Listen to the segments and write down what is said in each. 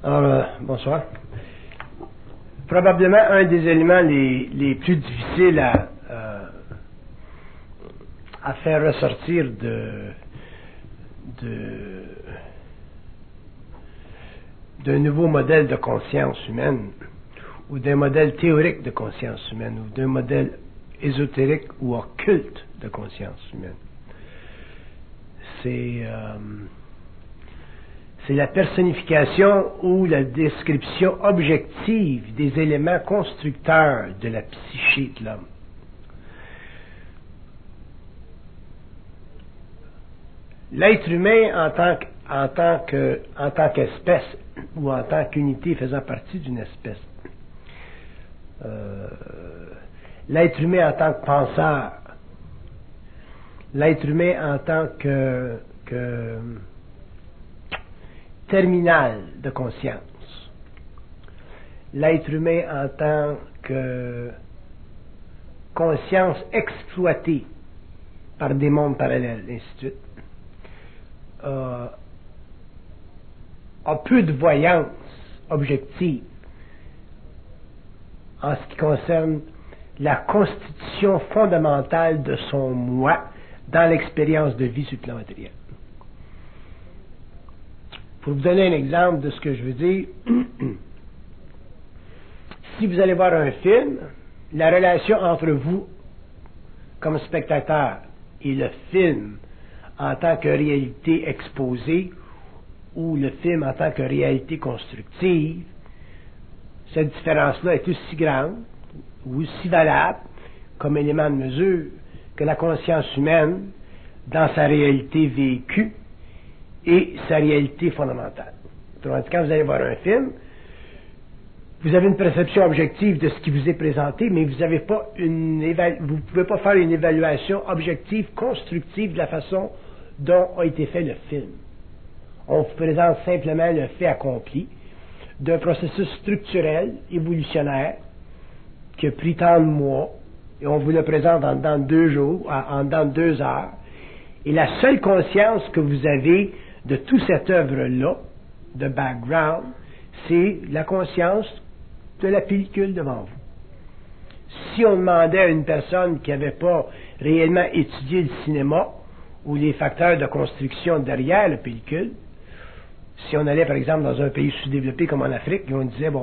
Alors, bonsoir. Probablement un des éléments les plus difficiles à faire ressortir d'un nouveau modèle de conscience humaine, ou d'un modèle théorique de conscience humaine, ou d'un modèle ésotérique ou occulte de conscience humaine. C'est la personnification ou la description objective des éléments constructeurs de la psyché de l'homme. L'être humain en tant qu'espèce ou en tant qu'unité faisant partie d'une espèce, l'être humain en tant que penseur, l'être humain en tant que terminal de conscience, l'être humain en tant que conscience exploitée par des mondes parallèles, ainsi de suite, a peu de voyance objective en ce qui concerne la constitution fondamentale de son moi dans l'expérience de vie sur le plan matériel. Pour vous donner un exemple de ce que je veux dire, si vous allez voir un film, la relation entre vous comme spectateur et le film en tant que réalité exposée ou le film en tant que réalité constructive, cette différence-là est aussi grande ou aussi valable comme élément de mesure que la conscience humaine dans sa réalité vécue et sa réalité fondamentale. Autrement dit, quand vous allez voir un film, vous avez une perception objective de ce qui vous est présenté, mais vous ne pouvez pas faire une évaluation objective, constructive de la façon dont a été fait le film. On vous présente simplement le fait accompli d'un processus structurel, évolutionnaire, qui a pris tant de mois, et on vous le présente en dedans de 2 jours, en dedans de 2 heures, et la seule conscience que vous avez de toute cette œuvre-là, de background, c'est la conscience de la pellicule devant vous. Si on demandait à une personne qui n'avait pas réellement étudié le cinéma ou les facteurs de construction derrière la pellicule, si on allait par exemple dans un pays sous-développé comme en Afrique, et on disait,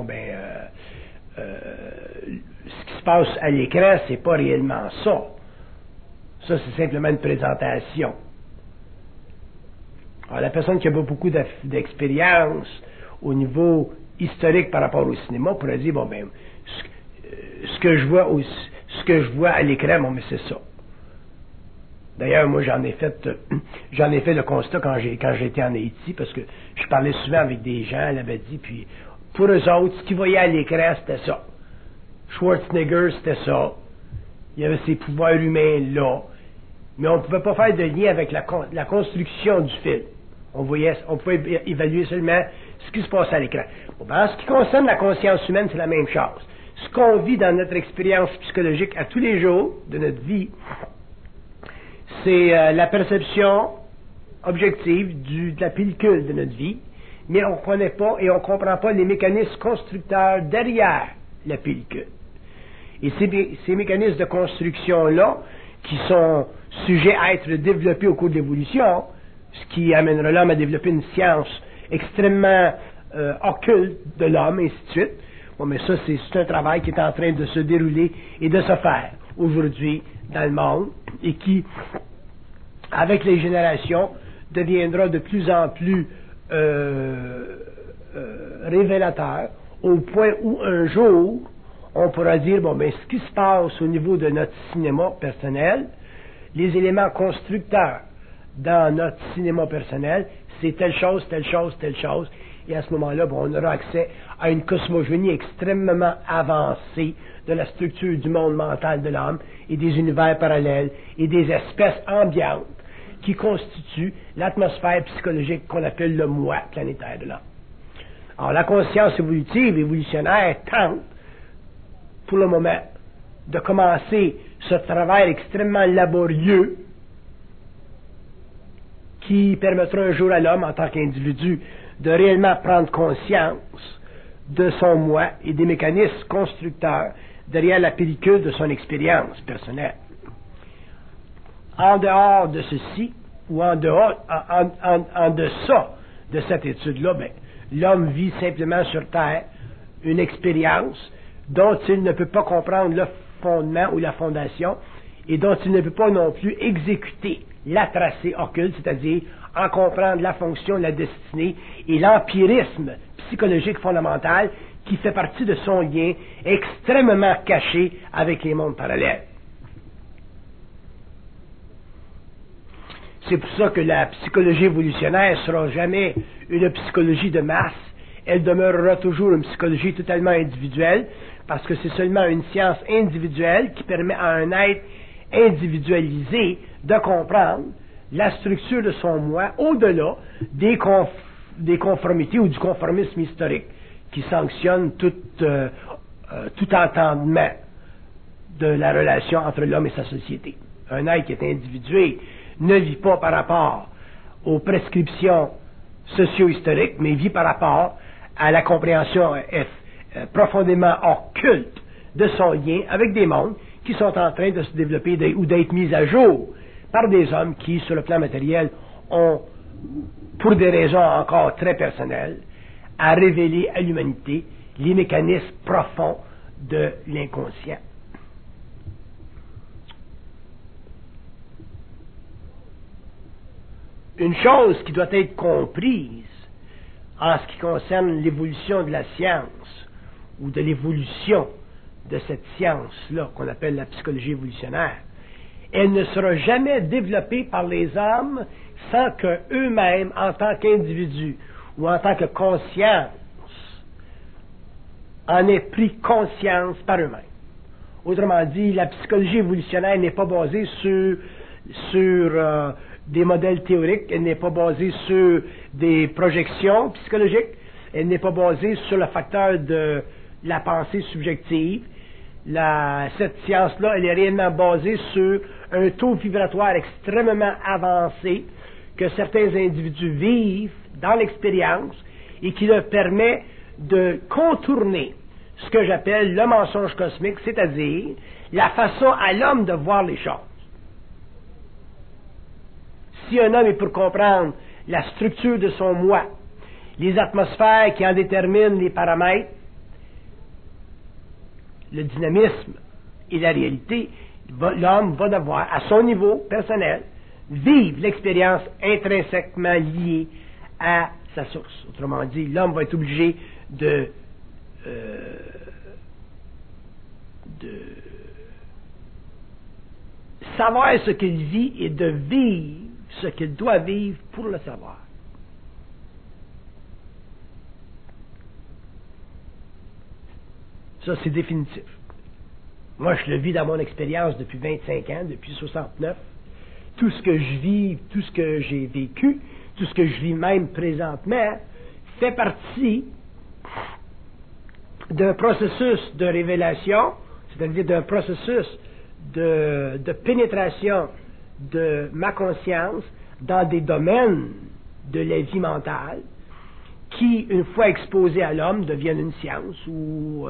ce qui se passe à l'écran, c'est pas réellement ça. Ça, c'est simplement une présentation. Alors, la personne qui a beaucoup d'expérience au niveau historique par rapport au cinéma pourrait dire, ce que je vois à l'écran, mais c'est ça. D'ailleurs, moi, j'en ai fait le constat quand j'étais en Haïti, parce que je parlais souvent avec des gens, elle avait dit, puis pour eux autres, ce qu'ils voyaient à l'écran, c'était ça. Schwarzenegger, c'était ça. Il y avait ces pouvoirs humains là. Mais on ne pouvait pas faire de lien avec la construction du film. On pouvait évaluer seulement ce qui se passe à l'écran. En ce qui concerne la conscience humaine, c'est la même chose. Ce qu'on vit dans notre expérience psychologique à tous les jours de notre vie, c'est la perception objective de la pellicule de notre vie, mais on ne connaît pas et on ne comprend pas les mécanismes constructeurs derrière la pellicule. Et ces mécanismes de construction-là, qui sont sujets à être développés au cours de l'évolution, ce qui amènera l'homme à développer une science extrêmement occulte de l'homme, et ainsi de suite. Mais ça, c'est un travail qui est en train de se dérouler et de se faire aujourd'hui dans le monde, et qui, avec les générations, deviendra de plus en plus révélateur, au point où un jour, on pourra dire, ce qui se passe au niveau de notre cinéma personnel, les éléments constructeurs dans notre cinéma personnel, c'est telle chose, telle chose, telle chose, et à ce moment-là, on aura accès à une cosmogonie extrêmement avancée de la structure du monde mental de l'homme et des univers parallèles et des espèces ambiantes qui constituent l'atmosphère psychologique qu'on appelle le moi planétaire de l'homme. Alors, la conscience évolutionnaire tente, pour le moment, de commencer ce travail extrêmement laborieux qui permettra un jour à l'homme, en tant qu'individu, de réellement prendre conscience de son moi et des mécanismes constructeurs derrière la pellicule de son expérience personnelle. En dehors de ceci, ou en deçà de cette étude-là, l'homme vit simplement sur Terre une expérience dont il ne peut pas comprendre le fondement ou la fondation et dont il ne peut pas non plus exécuter la tracée occulte, c'est-à-dire en comprendre la fonction, la destinée et l'empirisme psychologique fondamental qui fait partie de son lien extrêmement caché avec les mondes parallèles. C'est pour ça que la psychologie évolutionnaire ne sera jamais une psychologie de masse. Elle demeurera toujours une psychologie totalement individuelle, parce que c'est seulement une science individuelle qui permet à un être individualisé de comprendre la structure de son moi au-delà des conformités ou du conformisme historique qui sanctionne tout entendement de la relation entre l'homme et sa société. Un être qui est individué ne vit pas par rapport aux prescriptions socio-historiques, mais vit par rapport à la compréhension profondément occulte de son lien avec des mondes qui sont en train de se développer ou d'être mis à jour par des hommes qui, sur le plan matériel, ont, pour des raisons encore très personnelles, à révéler à l'humanité les mécanismes profonds de l'inconscient. Une chose qui doit être comprise en ce qui concerne l'évolution de la science ou de l'évolution de cette science-là qu'on appelle la psychologie évolutionnaire, elle ne sera jamais développée par les hommes sans qu'eux-mêmes, en tant qu'individus ou en tant que conscience, en aient pris conscience par eux-mêmes. Autrement dit, la psychologie évolutionnaire n'est pas basée sur des modèles théoriques, elle n'est pas basée sur des projections psychologiques, elle n'est pas basée sur le facteur de la pensée subjective. Cette science-là, elle est réellement basée sur un taux vibratoire extrêmement avancé que certains individus vivent dans l'expérience et qui leur permet de contourner ce que j'appelle le mensonge cosmique, c'est-à-dire la façon à l'homme de voir les choses. Si un homme est pour comprendre la structure de son moi, les atmosphères qui en déterminent les paramètres, le dynamisme et la réalité, l'homme va devoir, à son niveau personnel, vivre l'expérience intrinsèquement liée à sa source. Autrement dit, l'homme va être obligé de savoir ce qu'il vit et de vivre ce qu'il doit vivre pour le savoir. Ça, c'est définitif. Moi, je le vis dans mon expérience depuis 25 ans, depuis 69. Tout ce que je vis, tout ce que j'ai vécu, tout ce que je vis même présentement, fait partie d'un processus de révélation, c'est-à-dire d'un processus de pénétration de ma conscience dans des domaines de la vie mentale qui, une fois exposés à l'homme, deviennent une science ou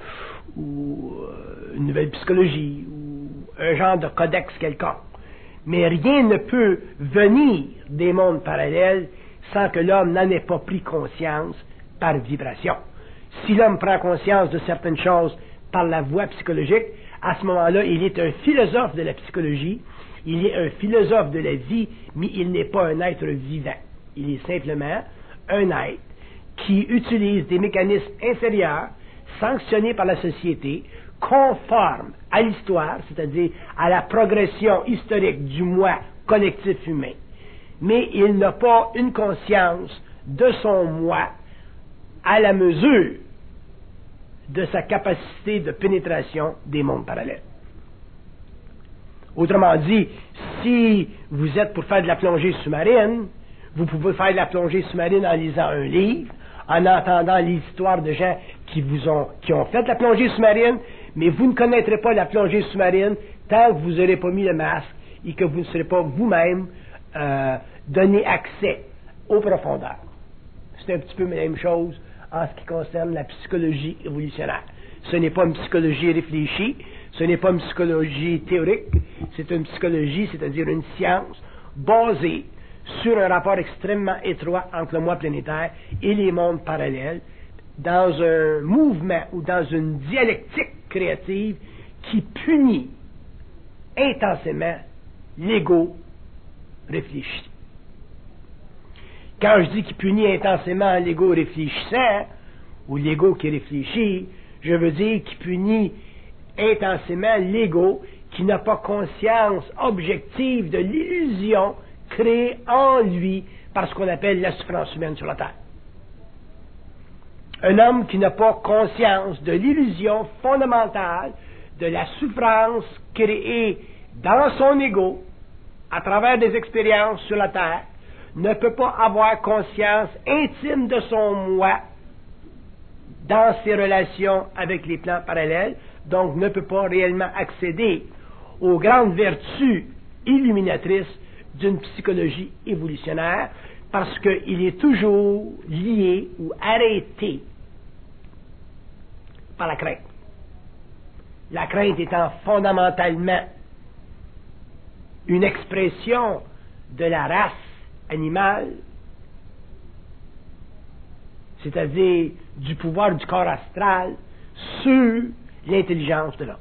une nouvelle psychologie ou un genre de codex quelconque. Mais rien ne peut venir des mondes parallèles sans que l'homme n'en ait pas pris conscience par vibration. Si l'homme prend conscience de certaines choses par la voie psychologique, à ce moment-là, il est un philosophe de la psychologie, il est un philosophe de la vie, mais il n'est pas un être vivant. Il est simplement un être qui utilise des mécanismes inférieurs, sanctionnés par la société, conformes à l'histoire, c'est-à-dire à la progression historique du moi collectif humain. Mais il n'a pas une conscience de son moi à la mesure de sa capacité de pénétration des mondes parallèles. Autrement dit, si vous êtes pour faire de la plongée sous-marine, vous pouvez faire de la plongée sous-marine en lisant un livre, en entendant l'histoire de gens qui ont fait la plongée sous-marine, mais vous ne connaîtrez pas la plongée sous-marine tant que vous n'aurez pas mis le masque et que vous ne serez pas vous-même donner accès aux profondeurs. C'est un petit peu la même chose en ce qui concerne la psychologie évolutionnaire. Ce n'est pas une psychologie réfléchie, ce n'est pas une psychologie théorique, c'est une psychologie, c'est-à-dire une science basée sur un rapport extrêmement étroit entre le moi planétaire et les mondes parallèles, dans un mouvement ou dans une dialectique créative qui punit intensément l'ego réfléchi. Quand je dis qu'il punit intensément l'ego réfléchissant, ou l'ego qui réfléchit, je veux dire qu'il punit intensément l'ego qui n'a pas conscience objective de l'illusion créée en lui par ce qu'on appelle la souffrance humaine sur la Terre. Un homme qui n'a pas conscience de l'illusion fondamentale de la souffrance créée dans son ego à travers des expériences sur la Terre ne peut pas avoir conscience intime de son moi dans ses relations avec les plans parallèles, donc ne peut pas réellement accéder aux grandes vertus illuminatrices d'une psychologie évolutionnaire parce qu'il est toujours lié ou arrêté par la crainte. La crainte étant fondamentalement une expression de la race animale, c'est-à-dire du pouvoir du corps astral sur l'intelligence de l'homme.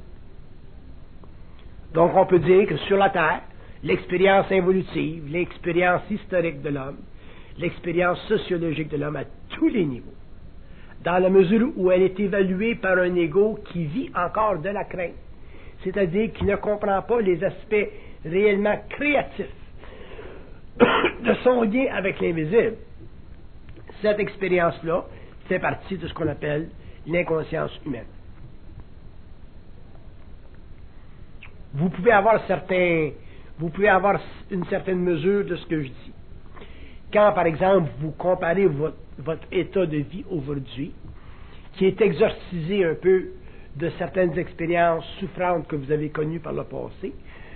Donc on peut dire que sur la Terre, l'expérience involutive, l'expérience historique de l'homme, l'expérience sociologique de l'homme à tous les niveaux, dans la mesure où elle est évaluée par un ego qui vit encore de la crainte, c'est-à-dire qui ne comprend pas les aspects réellement créatifs de son lien avec l'invisible. Cette expérience-là fait partie de ce qu'on appelle l'inconscience humaine. Vous pouvez avoir une certaine mesure de ce que je dis. Quand, par exemple, vous comparez votre état de vie aujourd'hui, qui est exorcisé un peu de certaines expériences souffrantes que vous avez connues par le passé,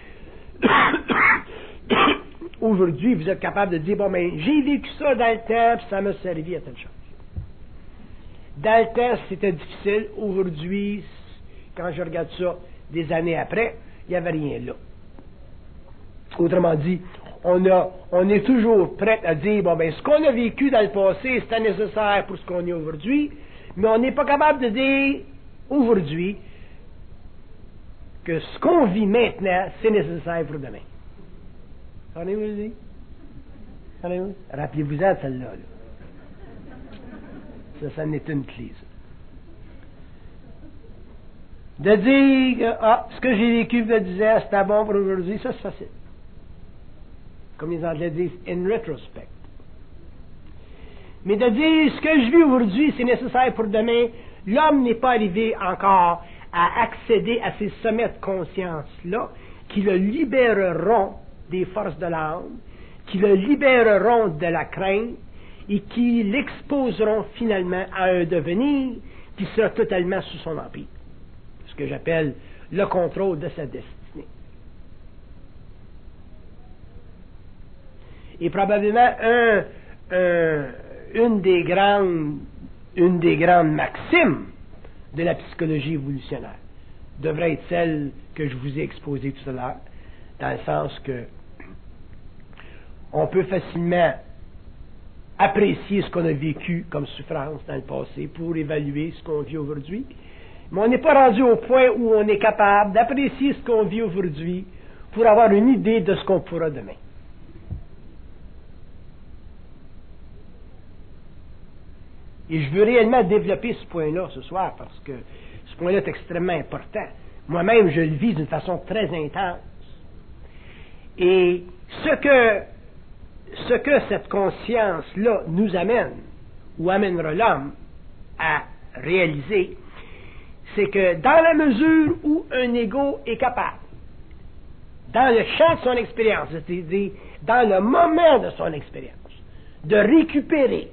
aujourd'hui, vous êtes capable de dire, bon, mais j'ai vécu ça dans le temps, puis ça m'a servi à telle chose. Dans le temps, c'était difficile. Aujourd'hui, quand je regarde ça des années après, il n'y avait rien là. Autrement dit, on est toujours prêt à dire, bon, ben, ce qu'on a vécu dans le passé, c'était nécessaire pour ce qu'on est aujourd'hui, mais on n'est pas capable de dire, aujourd'hui, que ce qu'on vit maintenant, c'est nécessaire pour demain. Entendez-vous? Rappelez-vous-en de celle-là. Ça en est une clé, ça. De dire, ce que j'ai vécu il y a 10 ans, c'était bon pour aujourd'hui, ça c'est facile. Comme les Anglais disent, in retrospect. Mais de dire, ce que je vis aujourd'hui, c'est nécessaire pour demain, l'homme n'est pas arrivé encore à accéder à ces sommets de conscience-là, qui le libéreront des forces de l'âme, qui le libéreront de la crainte, et qui l'exposeront finalement à un devenir qui sera totalement sous son empire. Ce que j'appelle le contrôle de sa destinée. Et probablement une des grandes maximes de la psychologie évolutionnaire devrait être celle que je vous ai exposée tout à l'heure, dans le sens que on peut facilement apprécier ce qu'on a vécu comme souffrance dans le passé pour évaluer ce qu'on vit aujourd'hui. Mais on n'est pas rendu au point où on est capable d'apprécier ce qu'on vit aujourd'hui pour avoir une idée de ce qu'on pourra demain. Et je veux réellement développer ce point-là ce soir parce que ce point-là est extrêmement important. Moi-même, je le vis d'une façon très intense. Et ce que cette conscience-là nous amène, ou amènera l'homme à réaliser, c'est que dans la mesure où un ego est capable, dans le champ de son expérience, c'est-à-dire dans le moment de son expérience, de récupérer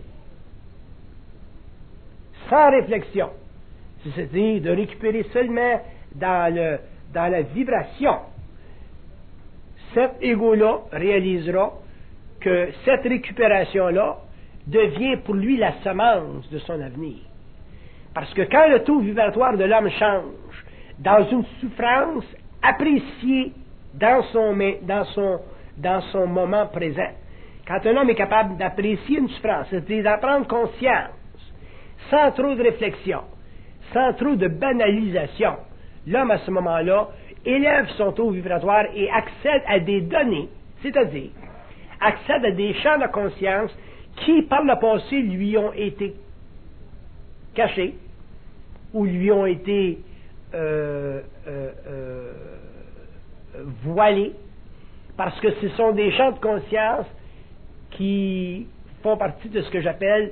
sans réflexion, c'est-à-dire de récupérer seulement dans la vibration, cet ego-là réalisera que cette récupération-là devient pour lui la semence de son avenir. Parce que quand le taux vibratoire de l'homme change dans une souffrance appréciée dans son moment présent, quand un homme est capable d'apprécier une souffrance, c'est-à-dire d'en prendre conscience, sans trop de réflexion, sans trop de banalisation, l'homme à ce moment-là élève son taux vibratoire et accède à des données, c'est-à-dire accède à des champs de conscience qui, par le passé, lui ont été cachés ou lui ont été voilés, parce que ce sont des champs de conscience qui font partie de ce que j'appelle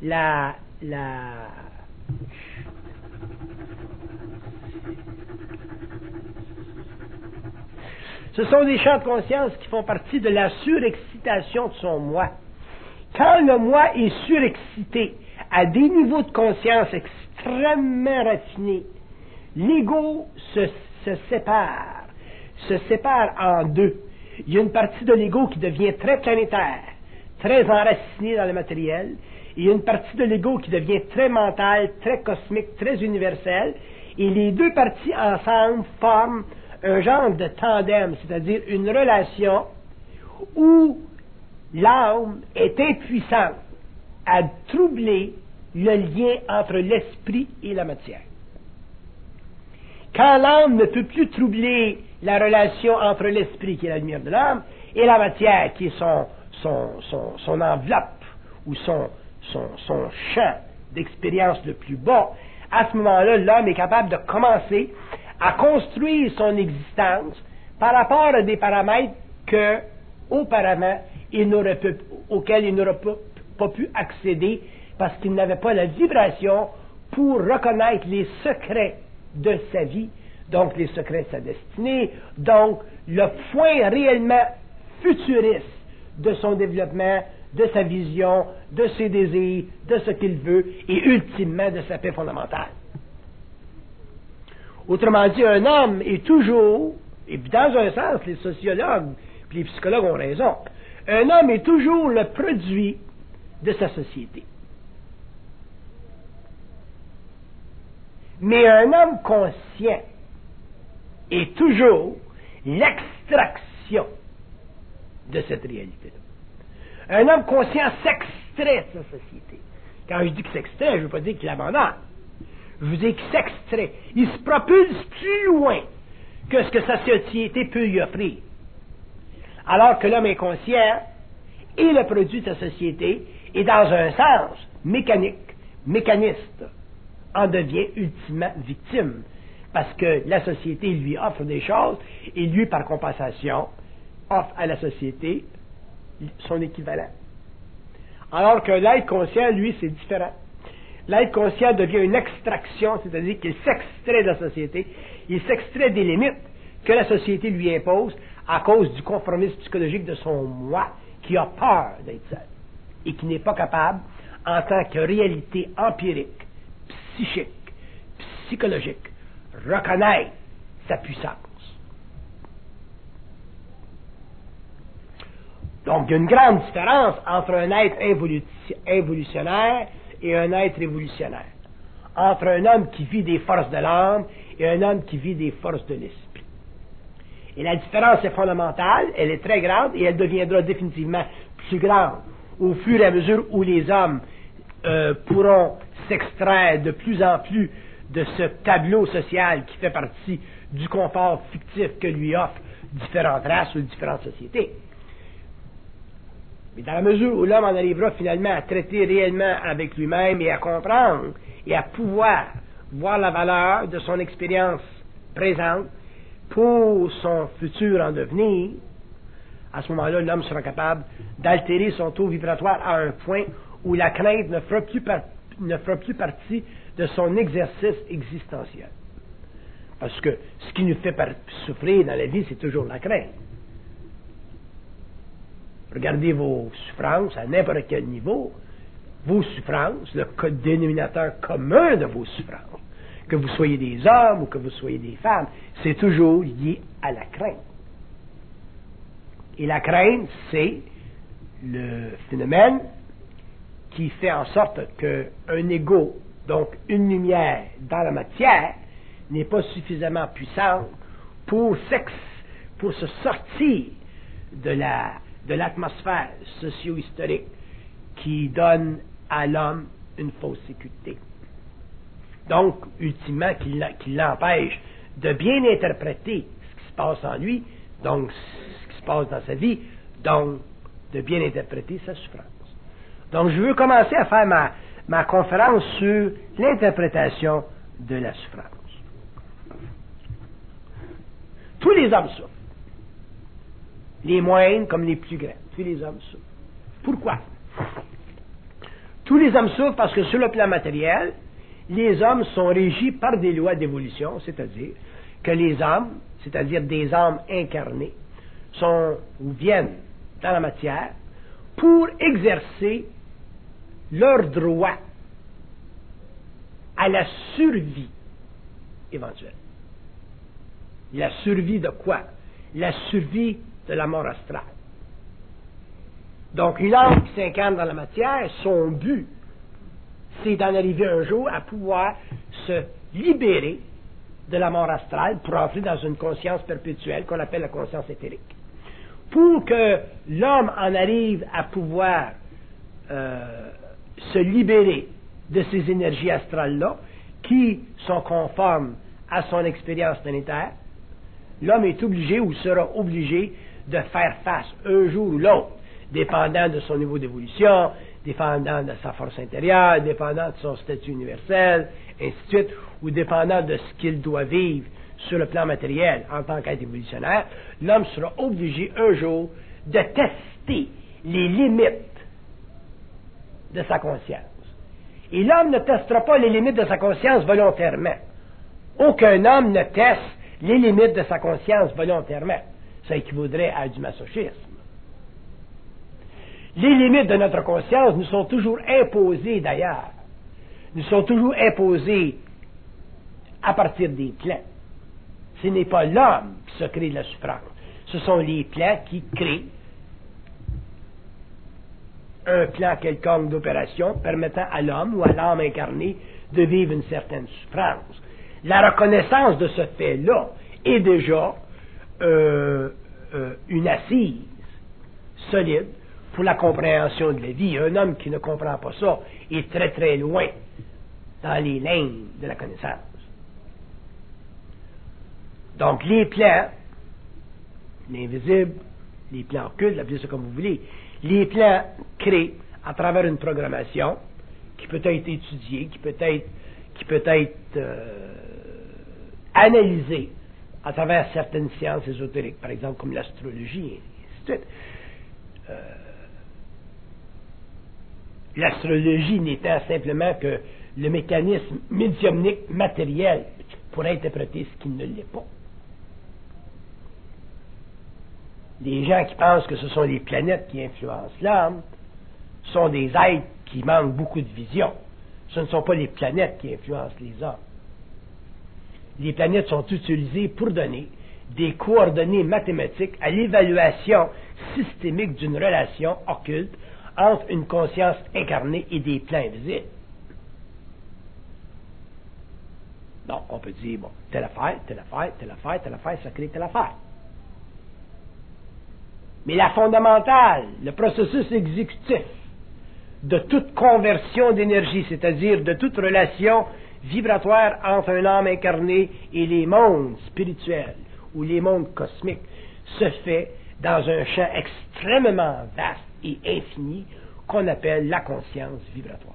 ce sont des champs de conscience qui font partie de la surexcitation de son moi. Quand le moi est surexcité à des niveaux de conscience extrêmement raffinés, l'ego se sépare en deux. Il y a une partie de l'ego qui devient très planétaire, très enracinée dans le matériel, et il y a une partie de l'ego qui devient très mentale, très cosmique, très universelle, et les deux parties ensemble forment un genre de tandem, c'est-à-dire une relation où l'âme est impuissante à troubler le lien entre l'esprit et la matière. Quand l'âme ne peut plus troubler la relation entre l'esprit, qui est la lumière de l'âme, et la matière, qui est son enveloppe, ou son champ d'expérience le plus bas, à ce moment-là, l'homme est capable de commencer à construire son existence par rapport à des paramètres que, auparavant, auxquels il n'aurait pas pu accéder parce qu'il n'avait pas la vibration pour reconnaître les secrets de sa vie, donc les secrets de sa destinée, donc le point réellement futuriste de son développement, de sa vision, de ses désirs, de ce qu'il veut et ultimement de sa paix fondamentale. Autrement dit, un homme est toujours, et dans un sens, les sociologues et les psychologues ont raison, un homme est toujours le produit de sa société. Mais un homme conscient est toujours l'extraction de cette réalité-là. Un homme conscient s'extrait de sa société. Quand je dis qu'il s'extrait, je ne veux pas dire qu'il abandonne. Je veux dire qu'il s'extrait. Il se propulse plus loin que ce que sa société peut lui offrir. Alors que l'homme inconscient est le produit de sa société et dans un sens mécaniste, en devient ultimement victime. Parce que la société lui offre des choses et lui, par compensation, offre à la société son équivalent. Alors que l'être conscient, lui, c'est différent. L'être conscient devient une extraction, c'est-à-dire qu'il s'extrait de la société, il s'extrait des limites que la société lui impose à cause du conformisme psychologique de son moi qui a peur d'être seul et qui n'est pas capable, en tant que réalité empirique, psychique, psychologique, reconnaître sa puissance. Donc, il y a une grande différence entre un être involutionnaire et un être évolutionnaire. Entre un homme qui vit des forces de l'âme et un homme qui vit des forces de l'esprit. Et la différence est fondamentale, elle est très grande et elle deviendra définitivement plus grande au fur et à mesure où les hommes pourront s'extraire de plus en plus de ce tableau social qui fait partie du confort fictif que lui offrent différentes races ou différentes sociétés. Mais dans la mesure où l'homme en arrivera finalement à traiter réellement avec lui-même et à comprendre et à pouvoir voir la valeur de son expérience présente pour son futur en devenir, à ce moment-là, l'homme sera capable d'altérer son taux vibratoire à un point où la crainte ne fera plus partie de son exercice existentiel. Parce que ce qui nous fait souffrir dans la vie, c'est toujours la crainte. Regardez vos souffrances à n'importe quel niveau. Vos souffrances, le dénominateur commun de vos souffrances, que vous soyez des hommes ou que vous soyez des femmes, c'est toujours lié à la crainte. Et la crainte, c'est le phénomène qui fait en sorte qu'un ego, donc une lumière dans la matière, n'est pas suffisamment puissante pour se sortir de l'atmosphère socio-historique qui donne à l'homme une fausse sécurité. Donc, ultimement, qui l'empêche de bien interpréter ce qui se passe en lui, donc ce qui se passe dans sa vie, donc de bien interpréter sa souffrance. Donc, je veux commencer à faire ma conférence sur l'interprétation de la souffrance. Tous les hommes souffrent. Les moindres comme les plus grands. Tous les hommes souffrent. Pourquoi? Tous les hommes souffrent parce que sur le plan matériel, les hommes sont régis par des lois d'évolution, c'est-à-dire que les hommes, c'est-à-dire des âmes incarnées, viennent dans la matière pour exercer leur droit à la survie éventuelle. La survie de quoi? La survie de la mort astrale. Donc, une âme qui s'incarne dans la matière, son but, c'est d'en arriver un jour à pouvoir se libérer de la mort astrale pour entrer dans une conscience perpétuelle qu'on appelle la conscience éthérique. Pour que l'homme en arrive à pouvoir se libérer de ces énergies astrales-là, qui sont conformes à son expérience planétaire, l'homme est obligé ou sera obligé de faire face un jour ou l'autre, dépendant de son niveau d'évolution, dépendant de sa force intérieure, dépendant de son statut universel, ainsi de suite, ou dépendant de ce qu'il doit vivre sur le plan matériel en tant qu'être évolutionnaire, l'homme sera obligé un jour de tester les limites de sa conscience. Et l'homme ne testera pas les limites de sa conscience volontairement. Aucun homme ne teste les limites de sa conscience volontairement. Ça équivaudrait à du masochisme. Les limites de notre conscience nous sont toujours imposées d'ailleurs. Nous sont toujours imposées à partir des plans. Ce n'est pas l'homme qui se crée de la souffrance. Ce sont les plans qui créent un plan quelconque d'opération permettant à l'homme ou à l'âme incarnée de vivre une certaine souffrance. La reconnaissance de ce fait-là est déjà une assise solide pour la compréhension de la vie. Un homme qui ne comprend pas ça est très très loin dans les lignes de la connaissance. Donc les plans, l'invisible, les plans occultes, appelez ça comme vous voulez, les plans créés à travers une programmation qui peut être étudiée, qui peut être analysée à travers certaines sciences ésotériques, par exemple comme l'astrologie, et ainsi de suite. L'astrologie n'étant simplement que le mécanisme médiumnique matériel pour interpréter ce qui ne l'est pas. Les gens qui pensent que ce sont les planètes qui influencent l'âme sont des êtres qui manquent beaucoup de vision. Ce ne sont pas les planètes qui influencent les hommes. Les planètes sont utilisées pour donner des coordonnées mathématiques à l'évaluation systémique d'une relation occulte entre une conscience incarnée et des plans invisibles. Donc, on peut dire, bon, telle affaire, telle affaire, telle affaire, telle affaire, ça crée telle affaire. Mais la fondamentale, le processus exécutif de toute conversion d'énergie, c'est-à-dire de toute relation vibratoire entre un âme incarné et les mondes spirituels ou les mondes cosmiques, se fait dans un champ extrêmement vaste et infini qu'on appelle la conscience vibratoire.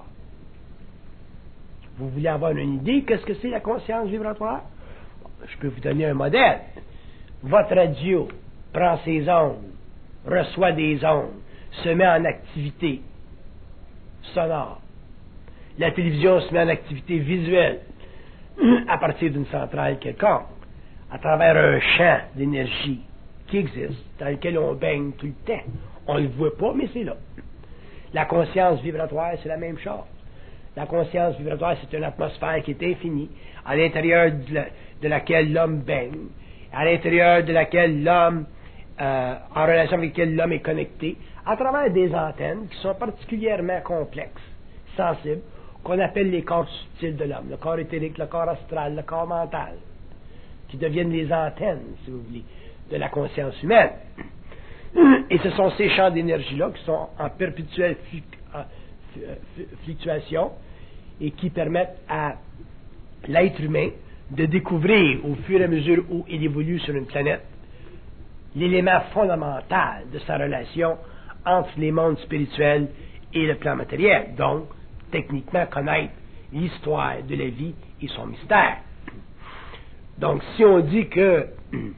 Vous voulez avoir une idée qu'est-ce que c'est la conscience vibratoire? Bon, je peux vous donner un modèle. Votre radio prend ses ondes, reçoit des ondes, se met en activité sonore. La télévision se met en activité visuelle à partir d'une centrale quelconque, à travers un champ d'énergie qui existe, dans lequel on baigne tout le temps. On ne le voit pas, mais c'est là. La conscience vibratoire, c'est la même chose. La conscience vibratoire, c'est une atmosphère qui est infinie, à l'intérieur de laquelle l'homme baigne, à l'intérieur de laquelle l'homme, en relation avec laquelle l'homme est connecté, à travers des antennes qui sont particulièrement complexes, sensibles, qu'on appelle les corps subtils de l'homme, le corps éthérique, le corps astral, le corps mental, qui deviennent les antennes, si vous voulez, de la conscience humaine. Et ce sont ces champs d'énergie-là qui sont en perpétuelle fluctuation et qui permettent à l'être humain de découvrir, au fur et à mesure où il évolue sur une planète, l'élément fondamental de sa relation entre les mondes spirituels et le plan matériel. Donc, techniquement, connaître l'histoire de la vie et son mystère. Donc, si on dit que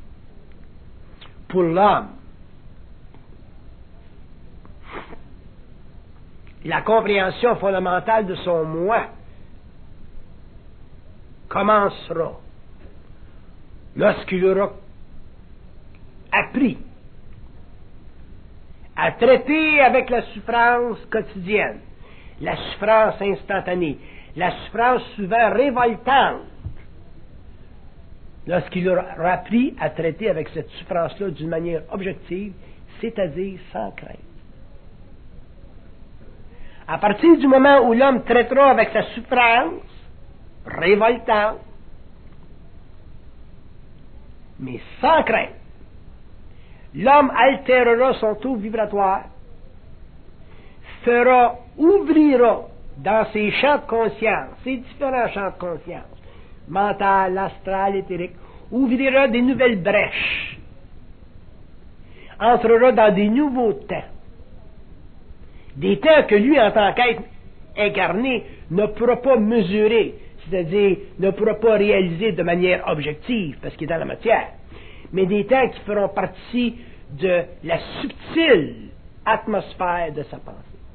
pour l'homme, la compréhension fondamentale de son moi commencera lorsqu'il aura appris à traiter avec la souffrance quotidienne, la souffrance instantanée, la souffrance souvent révoltante. Lorsqu'il aura appris à traiter avec cette souffrance-là d'une manière objective, c'est-à-dire sans crainte. À partir du moment où l'homme traitera avec sa souffrance révoltante, mais sans crainte, l'homme altérera son taux vibratoire, ouvrira dans ses champs de conscience, ces différents champs de conscience, mental, astral, éthérique, ouvrira des nouvelles brèches, entrera dans des nouveaux temps, des temps que lui, en tant qu'être incarné, ne pourra pas mesurer, c'est-à-dire ne pourra pas réaliser de manière objective, parce qu'il est dans la matière, mais des temps qui feront partie de la subtile atmosphère de sa pensée.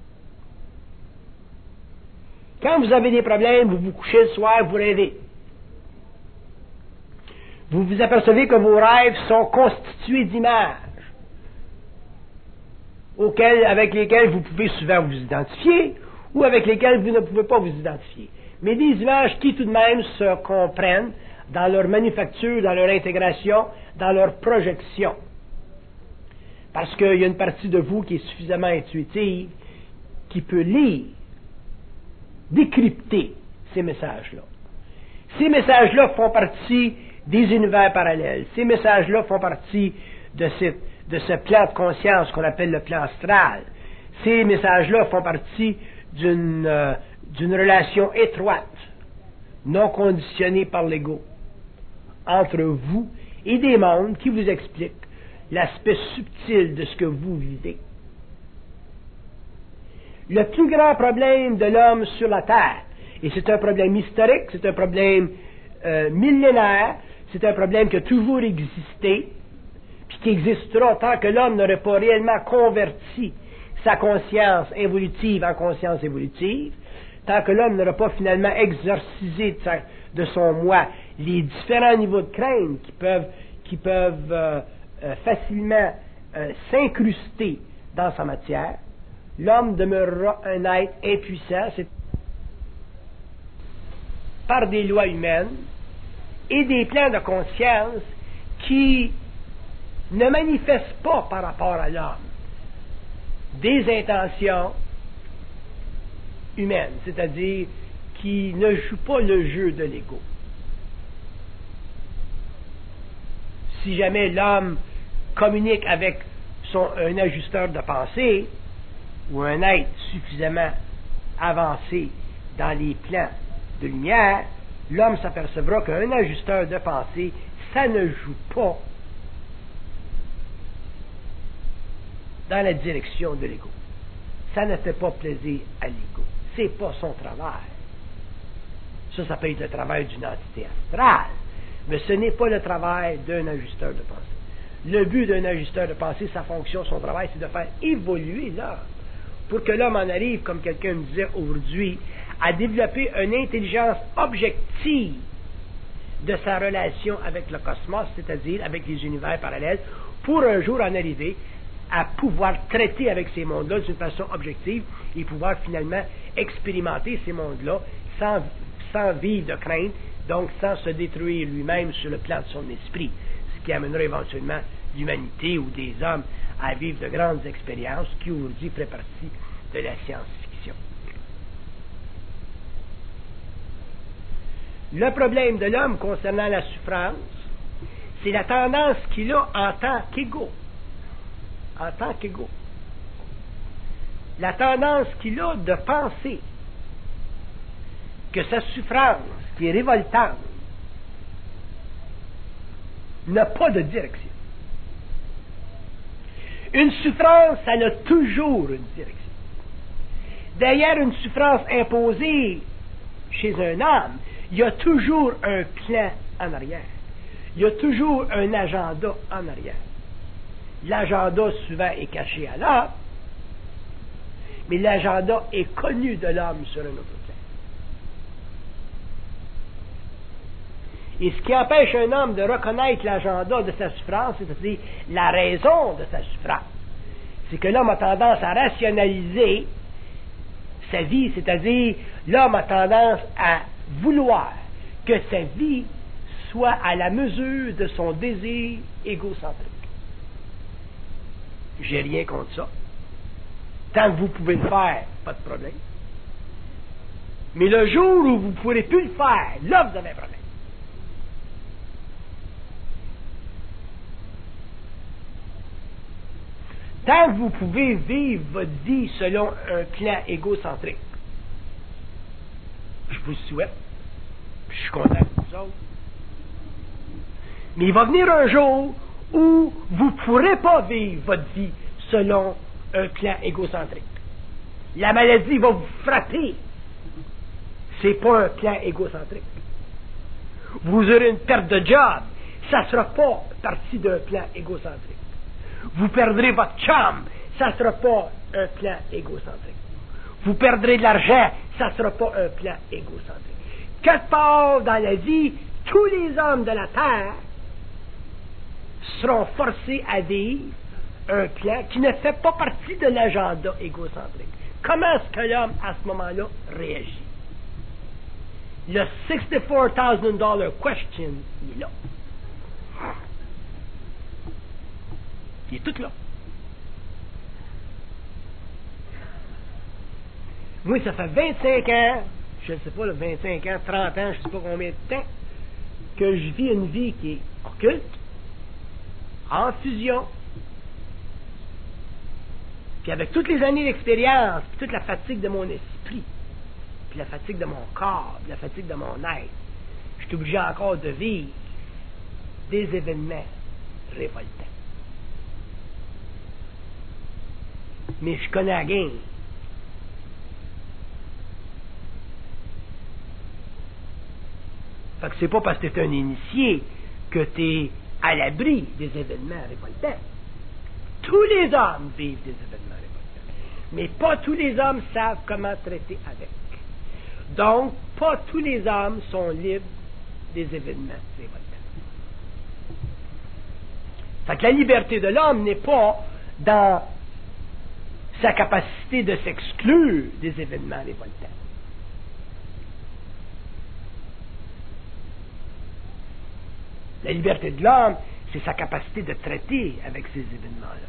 Quand vous avez des problèmes, vous vous couchez le soir, vous rêvez. Vous vous apercevez que vos rêves sont constitués d'images avec lesquelles vous pouvez souvent vous identifier ou avec lesquelles vous ne pouvez pas vous identifier. Mais des images qui tout de même se comprennent dans leur manufacture, dans leur intégration, dans leur projection. Parce qu'il y a une partie de vous qui est suffisamment intuitive, qui peut lire, décrypter ces messages-là. Ces messages-là font partie des univers parallèles. Ces messages-là font partie de ce plan de conscience qu'on appelle le plan astral. Ces messages-là font partie d'une relation étroite, non conditionnée par l'ego, entre vous et des mondes qui vous expliquent l'aspect subtil de ce que vous vivez. Le plus grand problème de l'homme sur la Terre, et c'est un problème historique, c'est un problème millénaire, c'est un problème qui a toujours existé, puis qui existera tant que l'homme n'aurait pas réellement converti sa conscience involutive en conscience évolutive, tant que l'homme n'aura pas finalement exorcisé de son moi les différents niveaux de crainte qui peuvent facilement s'incruster dans sa matière, l'homme demeurera un être impuissant par des lois humaines et des plans de conscience qui ne manifestent pas par rapport à l'homme des intentions humaines, c'est-à-dire qui ne jouent pas le jeu de l'ego. Si jamais l'homme communique avec un ajusteur de pensée ou un être suffisamment avancé dans les plans de lumière, l'homme s'apercevra qu'un ajusteur de pensée, ça ne joue pas dans la direction de l'ego. Ça ne fait pas plaisir à l'ego. C'est pas son travail. Ça peut être le travail d'une entité astrale, mais ce n'est pas le travail d'un ajusteur de pensée. Le but d'un ajusteur de pensée, sa fonction, son travail, c'est de faire évoluer l'homme, pour que l'homme en arrive, comme quelqu'un me disait aujourd'hui, à développer une intelligence objective de sa relation avec le cosmos, c'est-à-dire avec les univers parallèles, pour un jour en arriver à pouvoir traiter avec ces mondes-là d'une façon objective et pouvoir finalement expérimenter ces mondes-là sans vivre de crainte, donc sans se détruire lui-même sur le plan de son esprit, ce qui amènera éventuellement l'humanité ou des hommes à vivre de grandes expériences qui aujourd'hui ferait partie de la science-fiction. Le problème de l'homme concernant la souffrance, c'est la tendance qu'il a en tant qu'égo. En tant qu'égo. La tendance qu'il a de penser que sa souffrance, qui est révoltante, n'a pas de direction. Une souffrance, elle a toujours une direction. Derrière une souffrance imposée chez un homme, il y a toujours un plan en arrière. Il y a toujours un agenda en arrière. L'agenda souvent est caché à l'homme, mais l'agenda est connu de l'homme sur un autre plan. Et ce qui empêche un homme de reconnaître l'agenda de sa souffrance, c'est-à-dire la raison de sa souffrance, c'est que l'homme a tendance à rationaliser sa vie, c'est-à-dire l'homme a tendance à vouloir que sa vie soit à la mesure de son désir égocentrique. J'ai rien contre ça. Tant que vous pouvez le faire, pas de problème. Mais le jour où vous ne pourrez plus le faire, là, vous avez un problème. Tant que vous pouvez vivre votre vie selon un plan égocentrique, je vous le souhaite, je suis content de vous autres. Mais il va venir un jour où vous ne pourrez pas vivre votre vie selon un plan égocentrique. La maladie va vous frapper. C'est pas un plan égocentrique. Vous aurez une perte de job. Ça ne sera pas partie d'un plan égocentrique. Vous perdrez votre chum. Ça ne sera pas un plan égocentrique. Vous perdrez de l'argent. Ça ne sera pas un plan égocentrique. Quelque part dans la vie, tous les hommes de la terre seront forcés à vivre un plan qui ne fait pas partie de l'agenda égocentrique. Comment est-ce que l'homme, à ce moment-là, réagit? Le $64,000 question, il est là. Il est tout là. Moi, ça fait 25 ans, je ne sais pas, 25 ans, 30 ans, je ne sais pas combien de temps, que je vis une vie qui est occulte, en fusion, puis avec toutes les années d'expérience, puis toute la fatigue de mon esprit, puis la fatigue de mon corps, puis la fatigue de mon être, je suis obligé encore de vivre des événements révoltants. Mais je connais la game. Fait que c'est pas parce que tu es un initié que tu es à l'abri des événements révoltants. Tous les hommes vivent des événements révoltants. Mais pas tous les hommes savent comment traiter avec. Donc, pas tous les hommes sont libres des événements révoltants. Fait que la liberté de l'homme n'est pas dans sa capacité de s'exclure des événements révoltants. La liberté de l'homme, c'est sa capacité de traiter avec ces événements-là.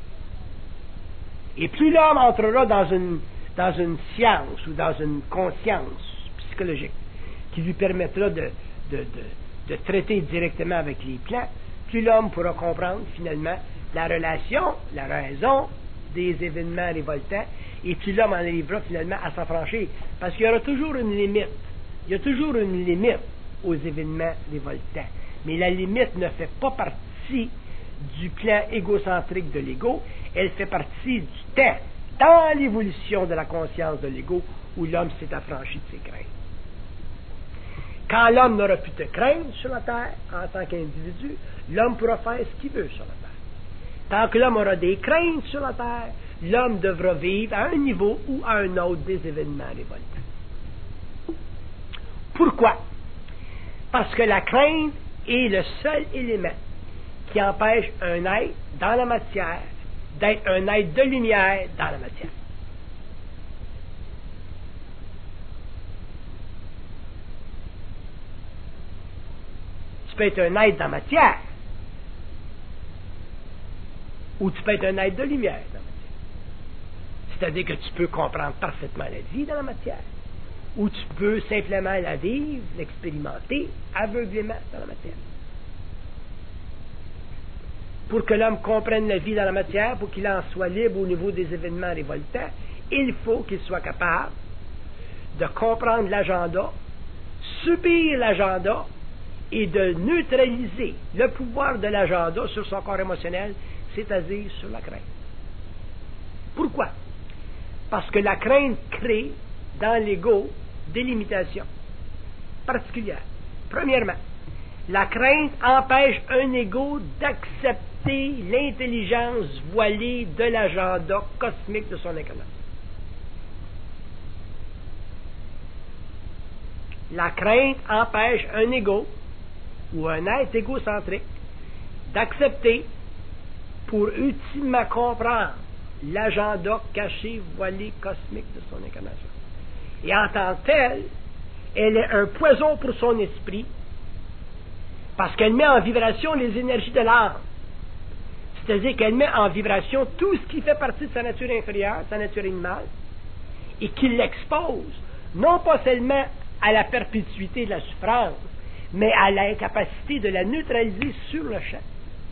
Et plus l'homme entrera dans une science ou dans une conscience psychologique qui lui permettra de traiter directement avec les plans, plus l'homme pourra comprendre finalement la relation, la raison des événements révoltants, et plus l'homme en arrivera finalement à s'affranchir. Parce qu'il y aura toujours une limite. Il y a toujours une limite aux événements révoltants. Mais la limite ne fait pas partie du plan égocentrique de l'ego, elle fait partie du temps, dans l'évolution de la conscience de l'ego, où l'homme s'est affranchi de ses craintes. Quand l'homme n'aura plus de crainte sur la terre, en tant qu'individu, l'homme pourra faire ce qu'il veut sur la terre. Tant que l'homme aura des craintes sur la terre, l'homme devra vivre à un niveau ou à un autre des événements révoltants. Pourquoi? Parce que la crainte est le seul élément qui empêche un être dans la matière d'être un être de lumière dans la matière. Tu peux être un être dans la matière, Ou tu peux être un être de lumière dans la matière. C'est-à-dire que tu peux comprendre parfaitement la vie dans la matière. Ou tu peux simplement la vivre, l'expérimenter aveuglément dans la matière. Pour que l'homme comprenne la vie dans la matière, pour qu'il en soit libre au niveau des événements révoltants, il faut qu'il soit capable de comprendre l'agenda, subir l'agenda et de neutraliser le pouvoir de l'agenda sur son corps émotionnel, c'est-à-dire sur la crainte. Pourquoi? Parce que la crainte crée dans l'ego des limitations particulières. Premièrement, la crainte empêche un ego d'accepter l'intelligence voilée de l'agenda cosmique de son incarnation. La crainte empêche un ego ou un être égocentrique d'accepter pour ultimement comprendre l'agenda caché, voilé, cosmique de son incarnation. Et en tant que telle, elle est un poison pour son esprit parce qu'elle met en vibration les énergies de l'âme. C'est-à-dire qu'elle met en vibration tout ce qui fait partie de sa nature inférieure, sa nature animale, et qui l'expose, non pas seulement à la perpétuité de la souffrance, mais à l'incapacité de la neutraliser sur le champ.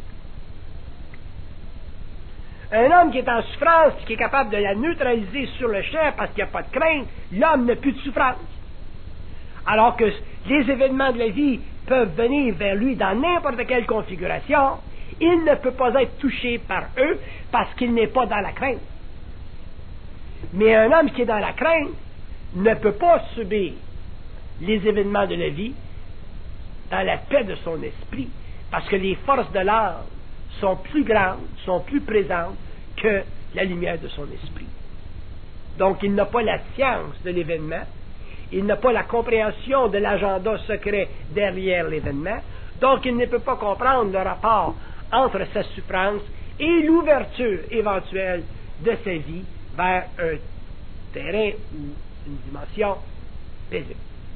Un homme qui est en souffrance, qui est capable de la neutraliser sur le champ parce qu'il n'y a pas de crainte, l'homme n'a plus de souffrance. Alors que les événements de la vie peuvent venir vers lui dans n'importe quelle configuration, il ne peut pas être touché par eux parce qu'il n'est pas dans la crainte. Mais un homme qui est dans la crainte ne peut pas subir les événements de la vie dans la paix de son esprit, parce que les forces de l'âme sont plus grandes, sont plus présentes que la lumière de son esprit. Donc, il n'a pas la science de l'événement, il n'a pas la compréhension de l'agenda secret derrière l'événement, donc il ne peut pas comprendre le rapport entre sa souffrance et l'ouverture éventuelle de sa vie vers un terrain ou une dimension paisible.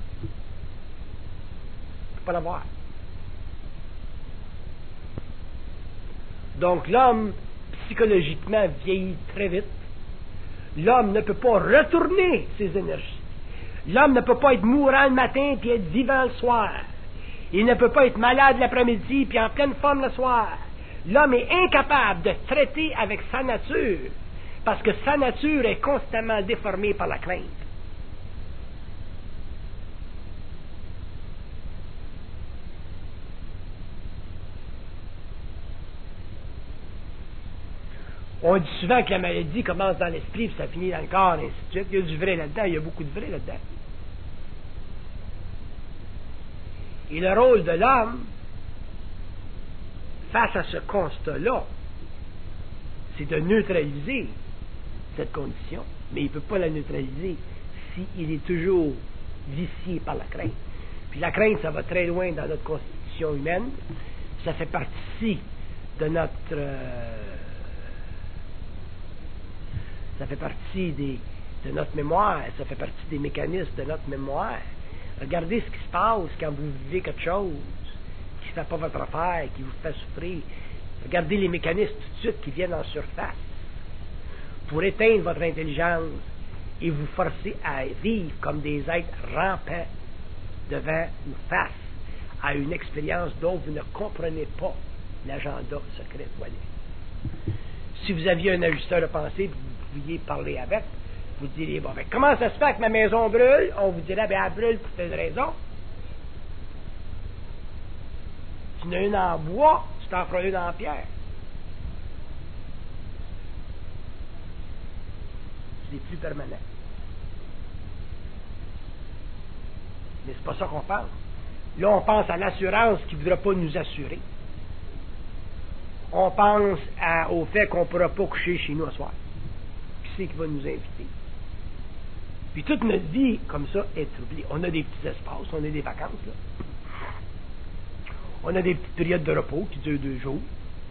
Pas l'avoir. Donc l'homme psychologiquement vieillit très vite. L'homme ne peut pas retourner ses énergies. L'homme ne peut pas être mourant le matin puis être vivant le soir. Il ne peut pas être malade l'après-midi puis en pleine forme le soir. L'homme est incapable de traiter avec sa nature parce que sa nature est constamment déformée par la crainte. On dit souvent que la maladie commence dans l'esprit puis ça finit dans le corps, et ainsi de suite. Il y a du vrai là-dedans, il y a beaucoup de vrai là-dedans. Et le rôle de l'homme, face à ce constat-là, c'est de neutraliser cette condition, mais il ne peut pas la neutraliser s'il est toujours vicié par la crainte. Puis la crainte, ça va très loin dans notre constitution humaine. Ça fait partie de notre... ça fait partie de notre mémoire, ça fait partie des mécanismes de notre mémoire. Regardez ce qui se passe quand vous vivez quelque chose qui ne fait pas votre affaire, qui vous fait souffrir. Regardez les mécanismes tout de suite qui viennent en surface pour éteindre votre intelligence et vous forcer à vivre comme des êtres rampants devant ou face à une expérience dont vous ne comprenez pas l'agenda secret voilé. Si vous aviez un ajusteur de pensée, vous pouviez parler avec, vous diriez, bon, ben, comment ça se fait que ma maison brûle? On vous dirait, ben, elle brûle pour telle raison. Tu en as une en bois, tu t'en feras une en pierre. C'est plus permanent. Mais c'est pas ça qu'on pense. Là, on pense à l'assurance qui ne voudra pas nous assurer. On pense au fait qu'on ne pourra pas coucher chez nous ce soir. Qui c'est qui va nous inviter? Puis toute notre vie, comme ça, est troublée. On a des petits espaces, on a des vacances, là. On a des petites périodes de repos qui durent 2 jours.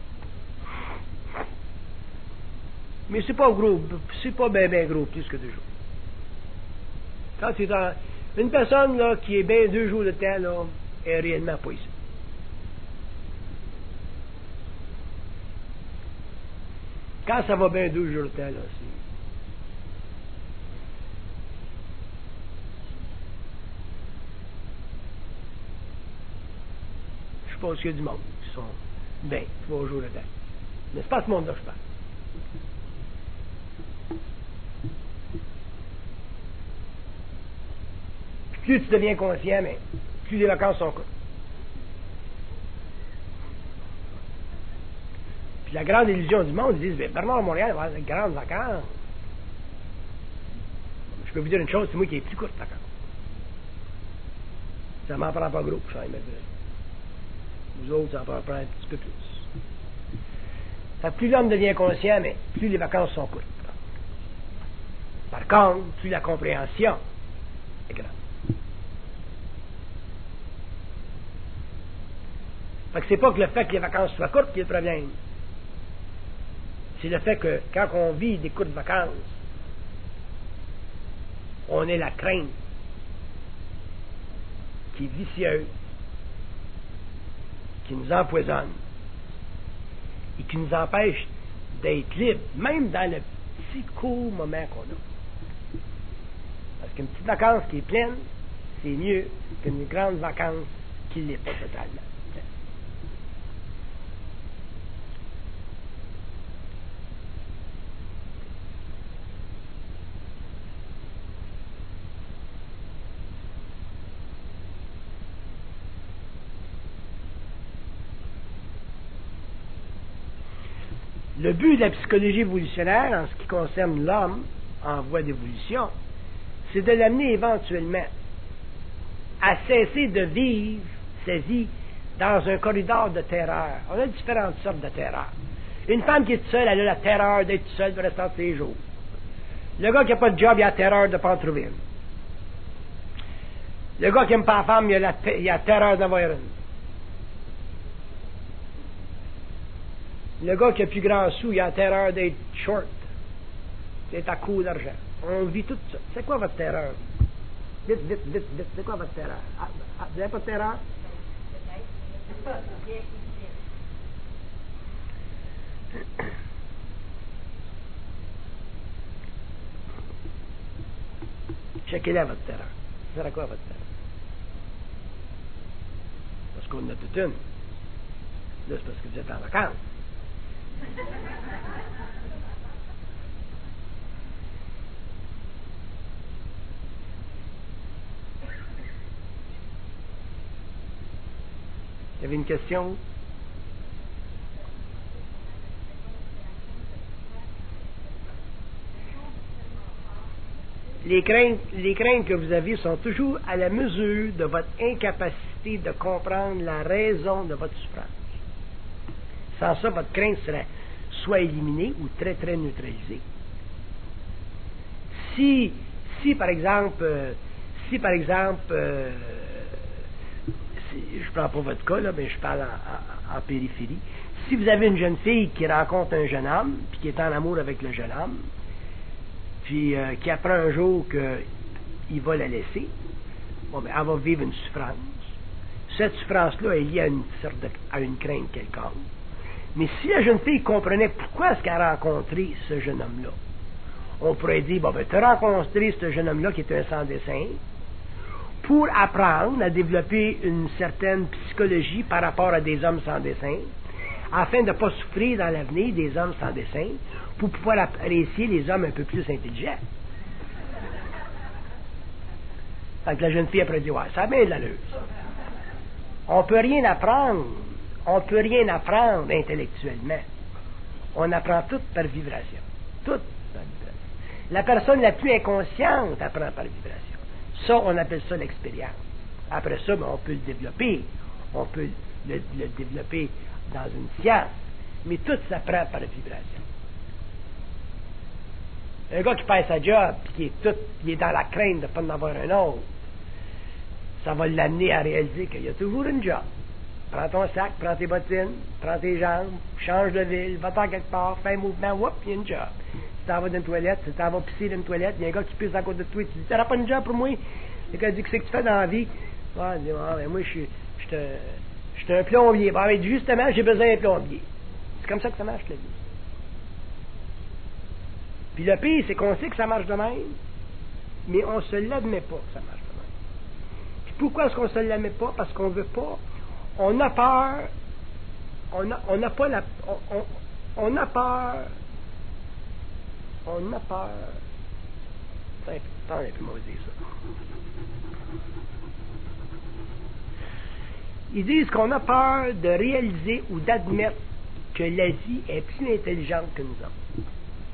Mais c'est pas gros, c'est pas bien gros, plus que 2 jours. Quand tu es dans... Une personne, là, qui est bien 2 jours de temps, là, est réellement pas ici. Quand ça va bien 12 jours de temps, là, je suppose qu'il y a du monde qui sont bien 3 jours de temps. Mais c'est pas ce monde-là que je parle. Plus tu deviens conscient, mais plus les vacances sont courtes. Puis la grande illusion du monde, ils disent, Bernard Montréal va avoir de grandes vacances. Je peux vous dire une chose, c'est moi qui ai plus courtes vacances. Ça m'en prend pas gros, ça, mais vous autres, ça en prend un petit peu plus. Fait que plus l'homme devient conscient, mais plus les vacances sont courtes. Par contre, plus la compréhension est grande. Fait que c'est pas que le fait que les vacances soient courtes qui est le problème. C'est le fait que quand on vit des courtes vacances, on a la crainte qui est vicieuse, qui nous empoisonne et qui nous empêche d'être libres, même dans le petit court moment qu'on a. Parce qu'une petite vacance qui est pleine, c'est mieux qu'une grande vacance qui ne l'est pas totalement. Le but de la psychologie évolutionnaire, en ce qui concerne l'homme en voie d'évolution, c'est de l'amener éventuellement à cesser de vivre sa vie dans un corridor de terreur. On a différentes sortes de terreur. Une femme qui est toute seule, elle a la terreur d'être toute seule le restant de ses jours. Le gars qui n'a pas de job, il a la terreur de ne pas en trouver une. Le gars qui n'aime pas la femme, il a la terreur d'avoir une. Le gars qui a plus grand sou, il a la terreur d'être short, d'être à court d'argent. On vit tout ça. C'est quoi votre terreur? Vite, vite, vite, vite. C'est quoi votre terreur? Vous n'avez pas de terreur? Checkez-la votre terreur. C'est à quoi votre terreur? Parce qu'on a toute une. Là, c'est parce que vous êtes en vacances. Il y avait une question? Les craintes que vous avez sont toujours à la mesure de votre incapacité de comprendre la raison de votre souffrance. Sans ça, votre crainte serait soit éliminée ou très, très neutralisée. Si par exemple, je prends pas votre cas, là, mais je parle en périphérie. Si vous avez une jeune fille qui rencontre un jeune homme, puis qui est en amour avec le jeune homme, puis qui apprend un jour qu'il va la laisser, bon, ben, elle va vivre une souffrance. Cette souffrance-là est liée à une crainte quelconque. Mais si la jeune fille comprenait pourquoi est-ce qu'elle a rencontré ce jeune homme-là, on pourrait dire, bon, ben, tu as rencontré ce jeune homme-là qui est un sans-dessin pour apprendre à développer une certaine psychologie par rapport à des hommes sans dessin, afin de ne pas souffrir dans l'avenir des hommes sans dessin, pour pouvoir apprécier les hommes un peu plus intelligents. Fait que la jeune fille après dit, ouais, ça a bien de l'allure, ça. On peut rien apprendre intellectuellement. On apprend tout par vibration. Tout par vibration. La personne la plus inconsciente apprend par vibration. Ça, on appelle ça l'expérience. Après ça, ben, on peut le développer. On peut le développer dans une science. Mais tout s'apprend par vibration. Un gars qui perd sa job, puis qui est dans la crainte de ne pas en avoir un autre, ça va l'amener à réaliser qu'il y a toujours une job. Prends ton sac, prends tes bottines, prends tes jambes, change de ville, va-t'en quelque part, fais un mouvement, whoop, il y a une job. Si t'en vas dans une toilette, si t'en vas pisser dans une toilette, il y a un gars qui pisse à côté de toi, tu dis, t'auras pas une job pour moi? Le gars dit, qu'est-ce que tu fais dans la vie? Ah, il dit, ah, ben moi, je suis un plombier. Ben, justement, j'ai besoin d'un plombier. C'est comme ça que ça marche, la vie. Puis le pire, c'est qu'on sait que ça marche de même, mais on ne se l'admet pas que ça marche de même. Puis pourquoi est-ce qu'on ne se l'admet pas? Parce qu'on ne veut pas. On a peur. On n'a pas la. On a peur. On a peur. Attends un peu, moi, dire ça. Ils disent qu'on a peur de réaliser ou d'admettre que la vie est plus intelligente que nous autres.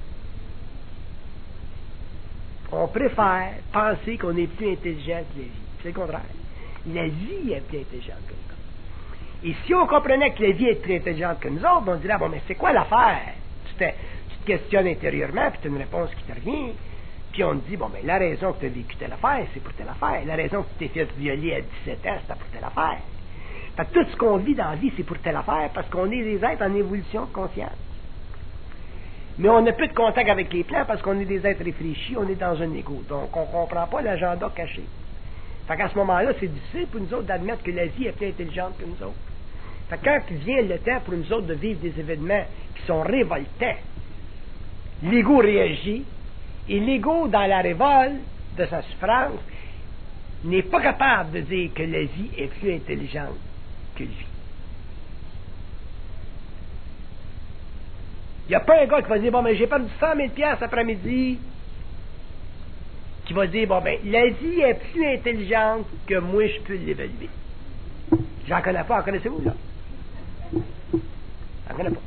On préfère penser qu'on est plus intelligent que la vie. C'est le contraire. La vie est plus intelligente que nous autres. Et si on comprenait que la vie est plus intelligente que nous autres, on dirait, bon, mais c'est quoi l'affaire? Tu te questionnes intérieurement, puis tu as une réponse qui te revient. Puis on te dit, bon, mais la raison que tu as vécu telle affaire, c'est pour telle affaire. La raison que tu t'es fait violer à 17 ans, c'est pour telle affaire. Fait que tout ce qu'on vit dans la vie, c'est pour telle affaire, parce qu'on est des êtres en évolution de conscience. Mais on n'a plus de contact avec les plans parce qu'on est des êtres réfléchis, on est dans un ego. Donc, on ne comprend pas l'agenda caché. Fait qu'à ce moment-là, c'est difficile pour nous autres d'admettre que la vie est plus intelligente que nous autres. Fait que quand vient le temps pour nous autres de vivre des événements qui sont révoltants, l'ego réagit, et l'ego, dans la révolte de sa souffrance, n'est pas capable de dire que la vie est plus intelligente que lui. Il n'y a pas un gars qui va dire, bon, mais j'ai perdu 100 000 piastres après-midi, qui va dire, bon, ben, la vie est plus intelligente que moi, je peux l'évaluer. J'en connais pas, en connaissez-vous, là? J'en connais pas.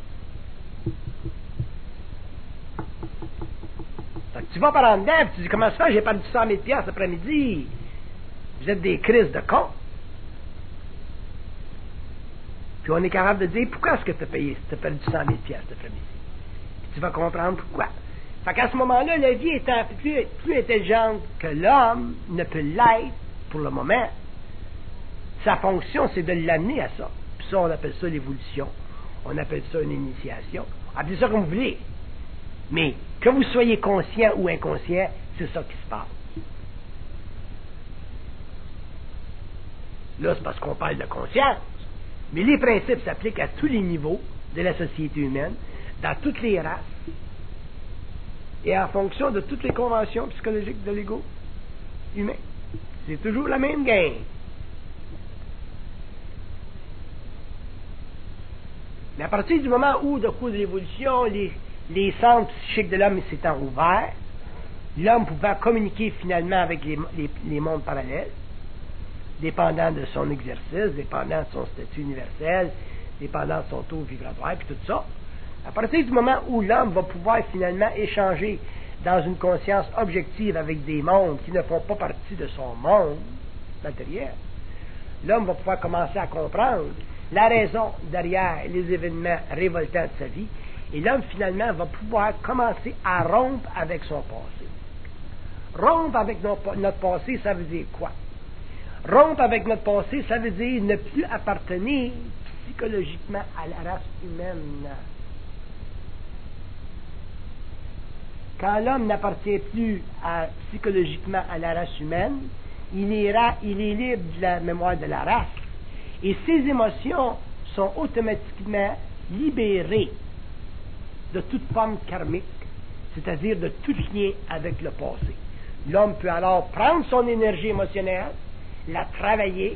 Fait que tu vas par en dedans, puis tu dis, comment ça fait, j'ai perdu 100 000 piastres après-midi? Vous êtes des crises de cons. Puis on est capable de dire, pourquoi est-ce que tu as payé si tu as perdu 100 000 piastres cet après-midi? Puis tu vas comprendre pourquoi. Fait qu'à ce moment-là, la vie étant plus intelligente que l'homme ne peut l'être pour le moment, sa fonction, c'est de l'amener à ça. Puis ça, on appelle ça l'évolution. On appelle ça une initiation. Appelez ça comme vous voulez. Mais que vous soyez conscient ou inconscient, c'est ça qui se passe. Là, c'est parce qu'on parle de conscience. Mais les principes s'appliquent à tous les niveaux de la société humaine, dans toutes les races, et en fonction de toutes les conventions psychologiques de l'ego humain. C'est toujours la même game. Mais à partir du moment où, de cours de l'évolution, les centres psychiques de l'homme s'étant ouverts, l'homme pouvait communiquer finalement avec les mondes parallèles, dépendant de son exercice, dépendant de son statut universel, dépendant de son taux vibratoire, puis tout ça. À partir du moment où l'homme va pouvoir finalement échanger dans une conscience objective avec des mondes qui ne font pas partie de son monde matériel, l'homme va pouvoir commencer à comprendre la raison derrière les événements révoltants de sa vie, et l'homme finalement va pouvoir commencer à rompre avec son passé. Rompre avec notre passé, ça veut dire quoi? Rompre avec notre passé, ça veut dire ne plus appartenir psychologiquement à la race humaine. Quand l'homme n'appartient plus psychologiquement à la race humaine, il est libre de la mémoire de la race. Et ses émotions sont automatiquement libérées de toute forme karmique, c'est-à-dire de tout lien avec le passé. L'homme peut alors prendre son énergie émotionnelle, la travailler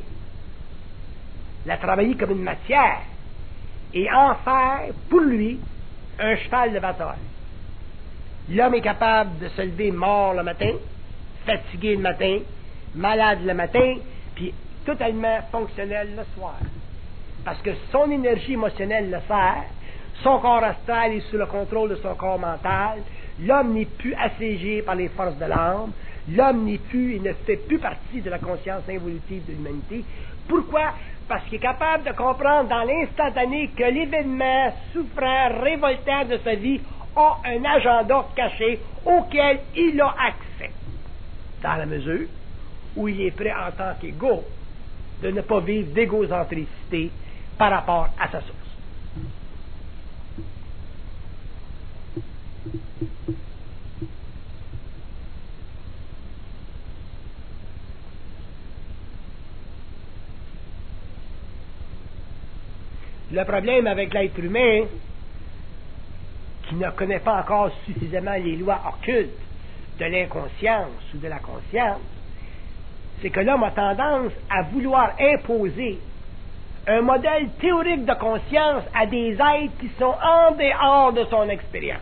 comme une matière, et en faire, pour lui, un cheval de bataille. L'homme est capable de se lever mort le matin, fatigué le matin, malade le matin, puis totalement fonctionnel le soir. Parce que son énergie émotionnelle le sert, son corps astral est sous le contrôle de son corps mental, l'homme n'est plus assiégé par les forces de l'âme, l'homme il ne fait plus partie de la conscience involutive de l'humanité. Pourquoi? Parce qu'il est capable de comprendre dans l'instantané que l'événement souffrant, révoltant de sa vie a un agenda caché auquel il a accès. Dans la mesure où il est prêt en tant qu'égo de ne pas vivre d'égocentricité par rapport à sa source. Le problème avec l'être humain, qui ne connaît pas encore suffisamment les lois occultes de l'inconscience ou de la conscience, c'est que l'homme a tendance à vouloir imposer un modèle théorique de conscience à des êtres qui sont en dehors de son expérience.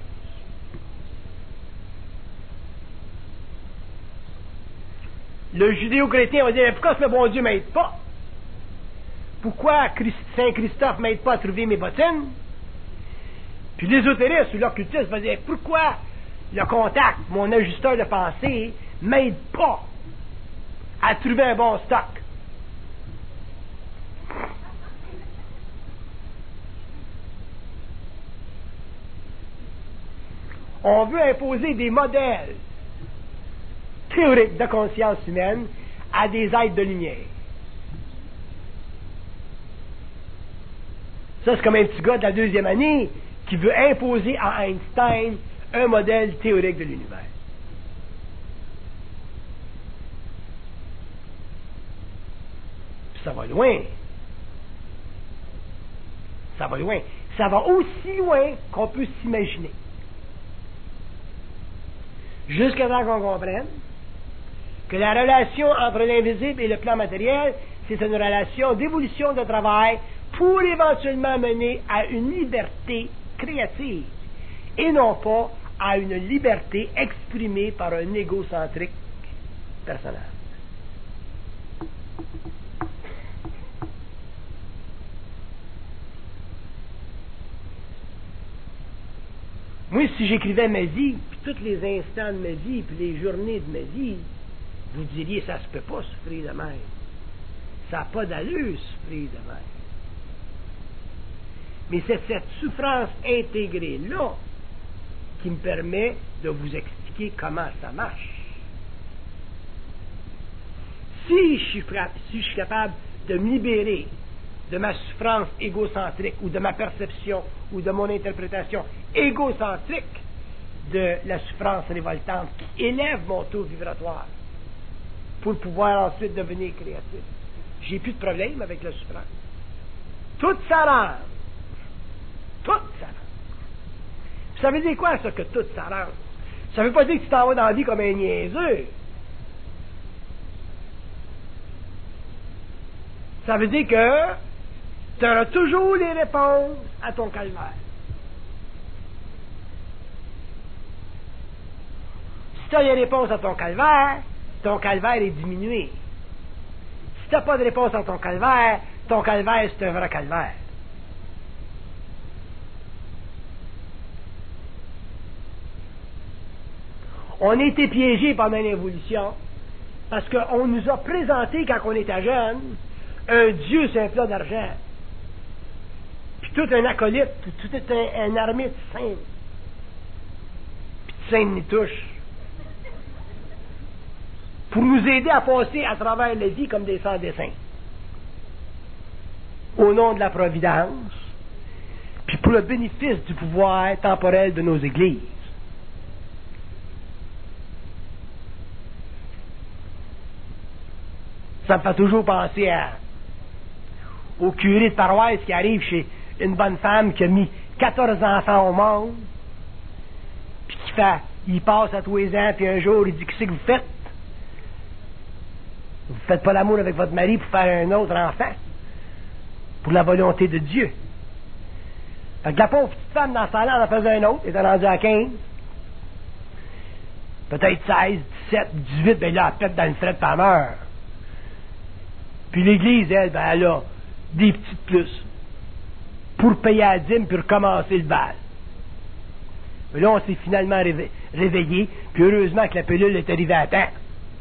Le judéo-chrétien va dire, pourquoi le bon Dieu ne m'aide pas? Pourquoi Saint Christophe ne m'aide pas à trouver mes bottines? Puis l'ésotériste ou l'occultiste va dire, pourquoi le contact, mon ajusteur de pensée, ne m'aide pas à trouver un bon stock? On veut imposer des modèles théoriques de conscience humaine à des êtres de lumière. Ça, c'est comme un petit gars de la 2e année qui veut imposer à Einstein un modèle théorique de l'univers. Puis ça va loin. Ça va loin. Ça va aussi loin qu'on peut s'imaginer. Jusqu'à temps qu'on comprenne que la relation entre l'invisible et le plan matériel, c'est une relation d'évolution de travail pour éventuellement mener à une liberté créative et non pas à une liberté exprimée par un égocentrique personnel. Moi, si j'écrivais ma vie, puis tous les instants de ma vie, puis les journées de ma vie, vous diriez, ça se peut pas souffrir de même. Ça n'a pas d'allure, souffrir de même. Mais c'est cette souffrance intégrée-là qui me permet de vous expliquer comment ça marche. Si je suis capable de me libérer de ma souffrance égocentrique ou de ma perception ou de mon interprétation égocentrique de la souffrance révoltante qui élève mon taux vibratoire pour pouvoir ensuite devenir créatif, j'ai plus de problème avec la souffrance. Tout s'arrange. Tout s'arrange. Ça veut dire quoi, ça, que tout s'arrange? Ça veut pas dire que tu t'en vas dans la vie comme un niaiseux. Ça veut dire que tu auras toujours les réponses à ton calvaire. Si tu as les réponses à ton calvaire est diminué. Si tu n'as pas de réponse à ton calvaire, c'est un vrai calvaire. On a été piégés pendant l'évolution parce qu'on nous a présenté, quand on était jeune, un Dieu sur un plat d'argent. Puis tout un acolyte, tout un armée de saints. Puis de saints n'y touche. Pour nous aider à passer à travers la vie comme des sans-dessins. Au nom de la providence, puis pour le bénéfice du pouvoir temporel de nos églises. Ça me fait toujours penser au curé de paroisse qui arrive chez une bonne femme qui a mis 14 enfants au monde, puis il passe à tous les ans, puis un jour, il dit, qu'est-ce que vous faites? Vous ne faites pas l'amour avec votre mari pour faire un autre enfant, pour la volonté de Dieu. Fait que la pauvre petite femme, dans ce temps-là, en faisait un autre, elle était rendue à 15, peut-être 16, 17, 18, ben là, elle pète dans le fret, pas meurt. Puis l'Église, elle a des petites plus pour payer la dîme puis recommencer le bal. Mais là, on s'est finalement réveillé, puis heureusement que la pilule est arrivée à temps.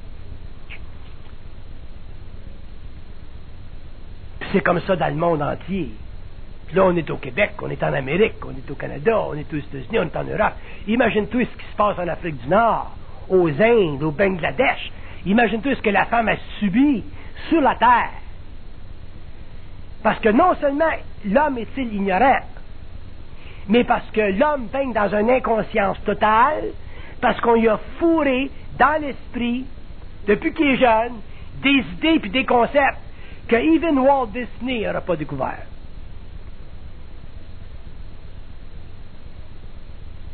Puis c'est comme ça dans le monde entier. Puis là, on est au Québec, on est en Amérique, on est au Canada, on est aux États-Unis, on est en Europe. Imagine-toi ce qui se passe en Afrique du Nord, aux Indes, au Bangladesh. Imagine-toi ce que la femme a subi sur la terre. Parce que non seulement l'homme est-il ignorant, mais parce que l'homme baigne dans une inconscience totale, parce qu'on lui a fourré dans l'esprit, depuis qu'il est jeune, des idées puis des concepts que even Walt Disney n'aura pas découvert.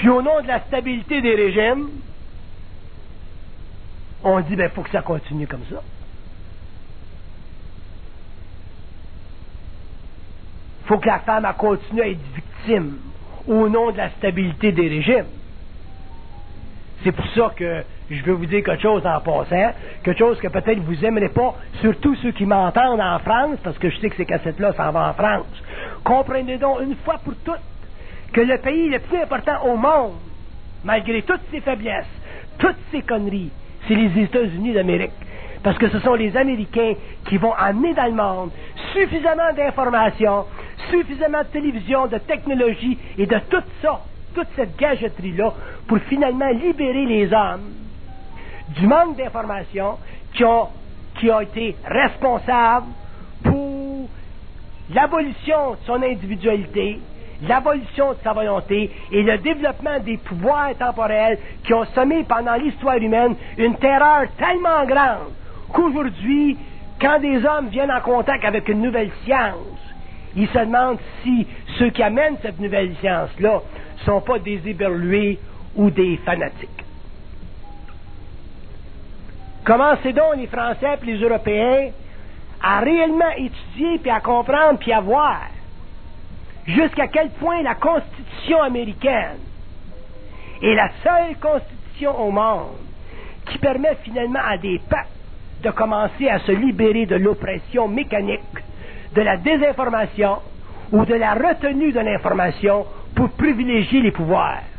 Puis au nom de la stabilité des régimes, on dit, il faut que ça continue comme ça. Il faut que la femme continue à être victime au nom de la stabilité des régimes. C'est pour ça que je veux vous dire quelque chose en passant, quelque chose que peut-être vous n'aimerez pas, surtout ceux qui m'entendent en France, parce que je sais que ces cassettes-là s'en vont en France. Comprenez donc une fois pour toutes que le pays le plus important au monde, malgré toutes ses faiblesses, toutes ses conneries, c'est les États-Unis d'Amérique. Parce que ce sont les Américains qui vont amener dans le monde suffisamment d'informations, suffisamment de télévision, de technologie et de tout ça, toute cette gadgeterie-là, pour finalement libérer les hommes du manque d'informations qui ont été responsables pour l'abolition de son individualité, l'abolition de sa volonté et le développement des pouvoirs temporels qui ont semé pendant l'histoire humaine une terreur tellement grande qu'aujourd'hui, quand des hommes viennent en contact avec une nouvelle science, ils se demandent si ceux qui amènent cette nouvelle science-là ne sont pas des éberlués ou des fanatiques. Commencez donc, les Français et les Européens, à réellement étudier, puis à comprendre, puis à voir jusqu'à quel point la Constitution américaine est la seule Constitution au monde qui permet finalement à des peuples de commencer à se libérer de l'oppression mécanique, de la désinformation ou de la retenue de l'information pour privilégier les pouvoirs.